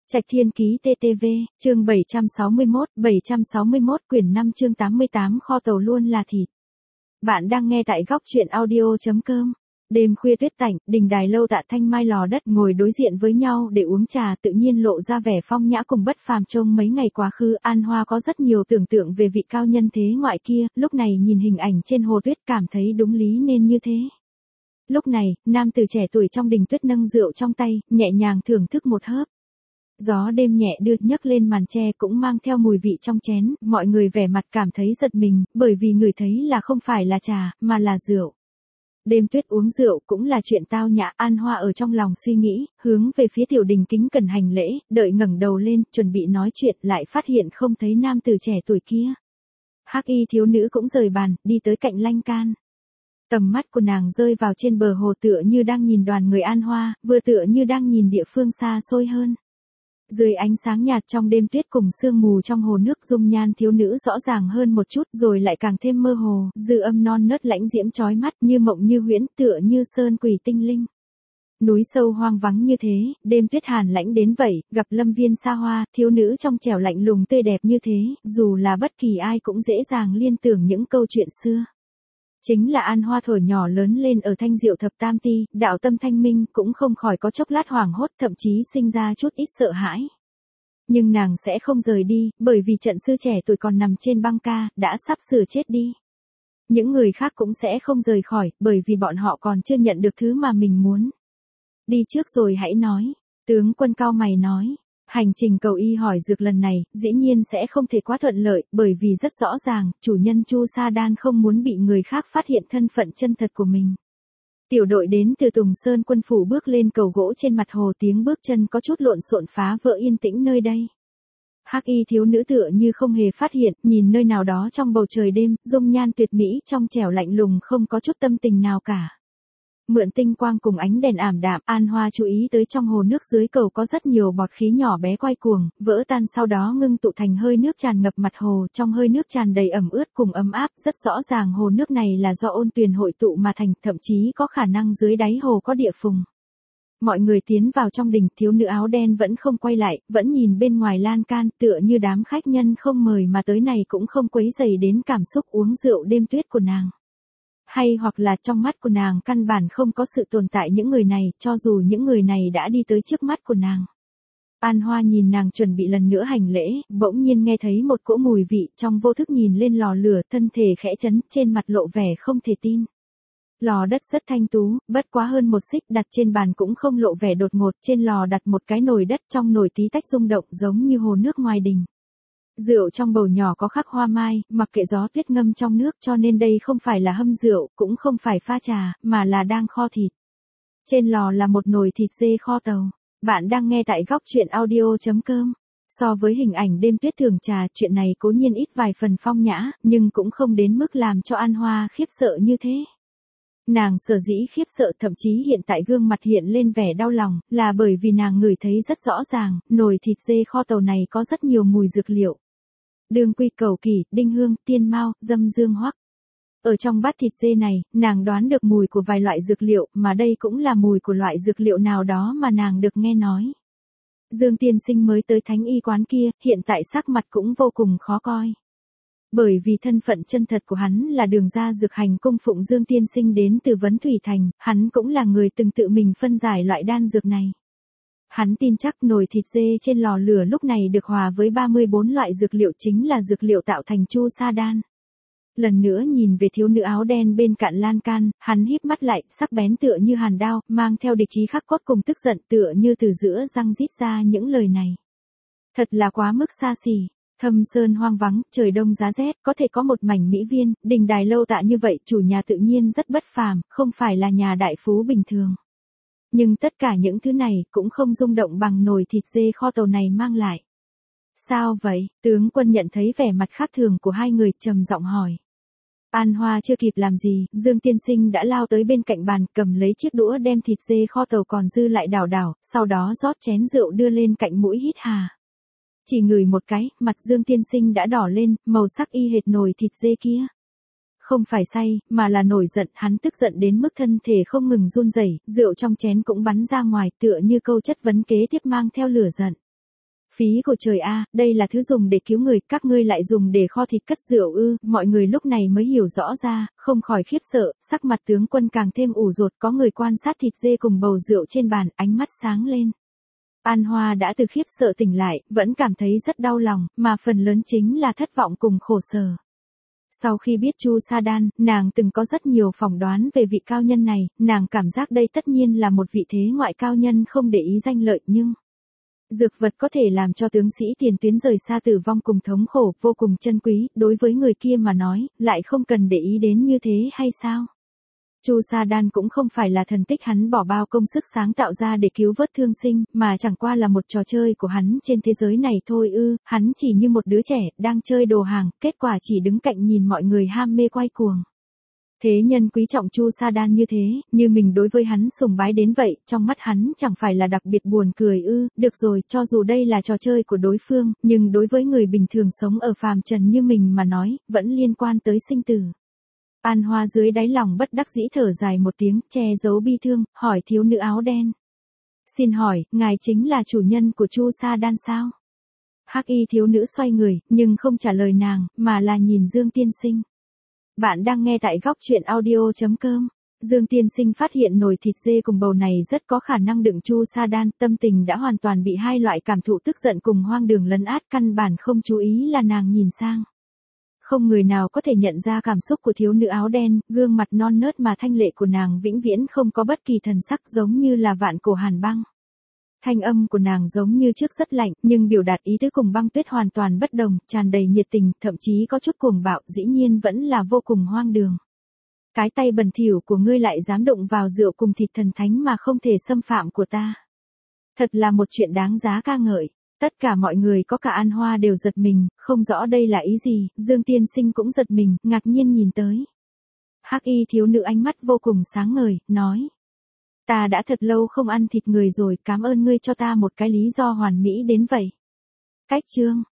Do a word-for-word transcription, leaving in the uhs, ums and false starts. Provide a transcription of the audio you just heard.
Trạch Thiên Ký tê tê vê, chương bảy trăm sáu mươi mốt, bảy trăm sáu mươi mốt quyển năm chương tám mươi tám kho tàu luôn là thịt. Bạn đang nghe tại góc truyện audio chấm com. Đêm khuya tuyết tạnh, đình đài lâu Tạ Thanh Mai lò đất ngồi đối diện với nhau để uống trà, tự nhiên lộ ra vẻ phong nhã cùng bất phàm. Trông mấy ngày quá khứ, An Hoa có rất nhiều tưởng tượng về vị cao nhân thế ngoại kia, lúc này nhìn hình ảnh trên hồ tuyết cảm thấy đúng lý nên như thế. Lúc này, nam tử trẻ tuổi trong đình tuyết nâng rượu trong tay, nhẹ nhàng thưởng thức một hớp. Gió đêm nhẹ đưa nhấc lên màn tre cũng mang theo mùi vị trong chén, mọi người vẻ mặt cảm thấy giật mình, bởi vì người thấy là không phải là trà, mà là rượu. Đêm tuyết uống rượu cũng là chuyện tao nhã. An Hoa ở trong lòng suy nghĩ, hướng về phía tiểu đình kính cẩn hành lễ, đợi ngẩng đầu lên, chuẩn bị nói chuyện lại phát hiện không thấy nam tử trẻ tuổi kia. Hắc y thiếu nữ cũng rời bàn, đi tới cạnh lan can. Tầm mắt của nàng rơi vào trên bờ hồ tựa như đang nhìn đoàn người An Hoa, vừa tựa như đang nhìn địa phương xa xôi hơn. Dưới ánh sáng nhạt trong đêm tuyết cùng sương mù trong hồ nước, dung nhan thiếu nữ rõ ràng hơn một chút rồi lại càng thêm mơ hồ, dư âm non nớt lãnh diễm chói mắt như mộng như huyễn, tựa như sơn quỷ tinh linh. Núi sâu hoang vắng như thế, đêm tuyết hàn lãnh đến vậy, gặp lâm viên xa hoa, thiếu nữ trong trẻo lạnh lùng tươi đẹp như thế, dù là bất kỳ ai cũng dễ dàng liên tưởng những câu chuyện xưa. Chính là An Hoa thổi nhỏ lớn lên ở Thanh Diệu Thập Tam Ti, đạo tâm thanh minh, cũng không khỏi có chốc lát hoảng hốt, thậm chí sinh ra chút ít sợ hãi. Nhưng nàng sẽ không rời đi, bởi vì trận sư trẻ tuổi còn nằm trên băng ca, đã sắp sửa chết đi. Những người khác cũng sẽ không rời khỏi, bởi vì bọn họ còn chưa nhận được thứ mà mình muốn. Đi trước rồi hãy nói, tướng quân cao mày nói. Hành trình cầu y hỏi dược lần này, dĩ nhiên sẽ không thể quá thuận lợi, bởi vì rất rõ ràng, chủ nhân Chu Sa Đan không muốn bị người khác phát hiện thân phận chân thật của mình. Tiểu đội đến từ Tùng Sơn quân phủ bước lên cầu gỗ trên mặt hồ, tiếng bước chân có chút lộn xộn phá vỡ yên tĩnh nơi đây. Hắc y thiếu nữ tựa như không hề phát hiện, nhìn nơi nào đó trong bầu trời đêm, dung nhan tuyệt mỹ trong trẻo lạnh lùng không có chút tâm tình nào cả. Mượn tinh quang cùng ánh đèn ảm đạm, An Hoa chú ý tới trong hồ nước dưới cầu có rất nhiều bọt khí nhỏ bé quay cuồng, vỡ tan sau đó ngưng tụ thành hơi nước tràn ngập mặt hồ, trong hơi nước tràn đầy ẩm ướt cùng ấm áp, rất rõ ràng hồ nước này là do ôn tuyền hội tụ mà thành, thậm chí có khả năng dưới đáy hồ có địa phùng. Mọi người tiến vào trong đình, thiếu nữ áo đen vẫn không quay lại, vẫn nhìn bên ngoài lan can, tựa như đám khách nhân không mời mà tới này cũng không quấy rầy đến cảm xúc uống rượu đêm tuyết của nàng. Hay hoặc là trong mắt của nàng căn bản không có sự tồn tại những người này, cho dù những người này đã đi tới trước mắt của nàng. An Hoa nhìn nàng chuẩn bị lần nữa hành lễ, bỗng nhiên nghe thấy một cỗ mùi vị, trong vô thức nhìn lên lò lửa, thân thể khẽ chấn, trên mặt lộ vẻ không thể tin. Lò đất rất thanh tú, bất quá hơn một xích, đặt trên bàn cũng không lộ vẻ đột ngột, trên lò đặt một cái nồi đất, trong nồi tí tách rung động giống như hồ nước ngoài đình. Rượu trong bầu nhỏ có khắc hoa mai, mặc kệ gió tuyết ngâm trong nước, cho nên đây không phải là hâm rượu, cũng không phải pha trà, mà là đang kho thịt. Trên lò là một nồi thịt dê kho tàu. Bạn đang nghe tại góc truyện audio chấm com. So với hình ảnh đêm tuyết thường trà, chuyện này cố nhiên ít vài phần phong nhã, nhưng cũng không đến mức làm cho An Hoa khiếp sợ như thế. Nàng sở dĩ khiếp sợ, thậm chí hiện tại gương mặt hiện lên vẻ đau lòng, là bởi vì nàng ngửi thấy rất rõ ràng, nồi thịt dê kho tàu này có rất nhiều mùi dược liệu. Đường quy, cầu kỳ, đinh hương, tiên mao, dâm dương hoắc. Ở trong bát thịt dê này, nàng đoán được mùi của vài loại dược liệu, mà đây cũng là mùi của loại dược liệu nào đó mà nàng được nghe nói. Dương tiên sinh mới tới thánh y quán kia, hiện tại sắc mặt cũng vô cùng khó coi. Bởi vì thân phận chân thật của hắn là Đường gia dược hành cung phụng Dương tiên sinh đến từ Vấn Thủy Thành, hắn cũng là người từng tự mình phân giải loại đan dược này. Hắn tin chắc nồi thịt dê trên lò lửa lúc này được hòa với ba mươi bốn loại dược liệu, chính là dược liệu tạo thành Chu Sa Đan. Lần nữa nhìn về thiếu nữ áo đen bên cạnh lan can, hắn híp mắt lại, sắc bén tựa như hàn đao, mang theo địch ý khắc cốt cùng tức giận, tựa như từ giữa răng rít ra những lời này. Thật là quá mức xa xỉ. Thâm sơn hoang vắng, trời đông giá rét, có thể có một mảnh mỹ viên, đình đài lâu Tạ như vậy, chủ nhà tự nhiên rất bất phàm, không phải là nhà đại phú bình thường. Nhưng tất cả những thứ này cũng không rung động bằng nồi thịt dê kho tàu này mang lại. Sao vậy? Tướng quân nhận thấy vẻ mặt khác thường của hai người, trầm giọng hỏi. An Hoa chưa kịp làm gì, Dương tiên sinh đã lao tới bên cạnh bàn, cầm lấy chiếc đũa đem thịt dê kho tàu còn dư lại đảo đảo, sau đó rót chén rượu đưa lên cạnh mũi hít hà. Chỉ ngửi một cái, mặt Dương tiên sinh đã đỏ lên, màu sắc y hệt nồi thịt dê kia. Không phải say, mà là nổi giận, hắn tức giận đến mức thân thể không ngừng run rẩy, rượu trong chén cũng bắn ra ngoài, tựa như câu chất vấn kế tiếp mang theo lửa giận. Phí của trời a, đây là thứ dùng để cứu người, các ngươi lại dùng để kho thịt cất rượu ư? Mọi người lúc này mới hiểu rõ ra, không khỏi khiếp sợ, sắc mặt tướng quân càng thêm ủ rột, có người quan sát thịt dê cùng bầu rượu trên bàn, ánh mắt sáng lên. An Hoa đã từ khiếp sợ tỉnh lại, vẫn cảm thấy rất đau lòng, mà phần lớn chính là thất vọng cùng khổ sở. Sau khi biết Chu Sa Đan, nàng từng có rất nhiều phỏng đoán về vị cao nhân này, nàng cảm giác đây tất nhiên là một vị thế ngoại cao nhân không để ý danh lợi nhưng... Dược vật có thể làm cho tướng sĩ tiền tuyến rời xa tử vong cùng thống khổ, vô cùng chân quý, đối với người kia mà nói, lại không cần để ý đến như thế hay sao? Chu Sa Đan cũng không phải là thần tích hắn bỏ bao công sức sáng tạo ra để cứu vớt thương sinh, mà chẳng qua là một trò chơi của hắn trên thế giới này thôi ư, hắn chỉ như một đứa trẻ, đang chơi đồ hàng, kết quả chỉ đứng cạnh nhìn mọi người ham mê quay cuồng. Thế nhân quý trọng Chu Sa Đan như thế, như mình đối với hắn sùng bái đến vậy, trong mắt hắn chẳng phải là đặc biệt buồn cười ư, được rồi, cho dù đây là trò chơi của đối phương, nhưng đối với người bình thường sống ở phàm trần như mình mà nói, vẫn liên quan tới sinh tử. An Hoa dưới đáy lòng bất đắc dĩ thở dài một tiếng, che giấu bi thương, hỏi thiếu nữ áo đen. Xin hỏi, ngài chính là chủ nhân của Chu Sa Đan sao? Hắc y thiếu nữ xoay người, nhưng không trả lời nàng, mà là nhìn Dương Tiên Sinh. Bạn đang nghe tại góc truyện audio chấm com. Dương Tiên Sinh phát hiện nồi thịt dê cùng bầu này rất có khả năng đựng Chu Sa Đan, tâm tình đã hoàn toàn bị hai loại cảm thụ tức giận cùng hoang đường lấn át, căn bản không chú ý là nàng nhìn sang. Không người nào có thể nhận ra cảm xúc của thiếu nữ áo đen, gương mặt non nớt mà thanh lệ của nàng vĩnh viễn không có bất kỳ thần sắc, giống như là vạn cổ hàn băng. Thanh âm của nàng giống như trước rất lạnh, nhưng biểu đạt ý tứ cùng băng tuyết hoàn toàn bất đồng, tràn đầy nhiệt tình, thậm chí có chút cuồng bạo, dĩ nhiên vẫn là vô cùng hoang đường. Cái tay bẩn thỉu của ngươi lại dám đụng vào rượu cùng thịt thần thánh mà không thể xâm phạm của ta. Thật là một chuyện đáng giá ca ngợi. Tất cả mọi người có cả An Hoa đều giật mình, không rõ đây là ý gì, Dương Tiên Sinh cũng giật mình, ngạc nhiên nhìn tới. Hắc y thiếu nữ ánh mắt vô cùng sáng ngời, nói. Ta đã thật lâu không ăn thịt người rồi, cảm ơn ngươi cho ta một cái lý do hoàn mỹ đến vậy. Cách chương,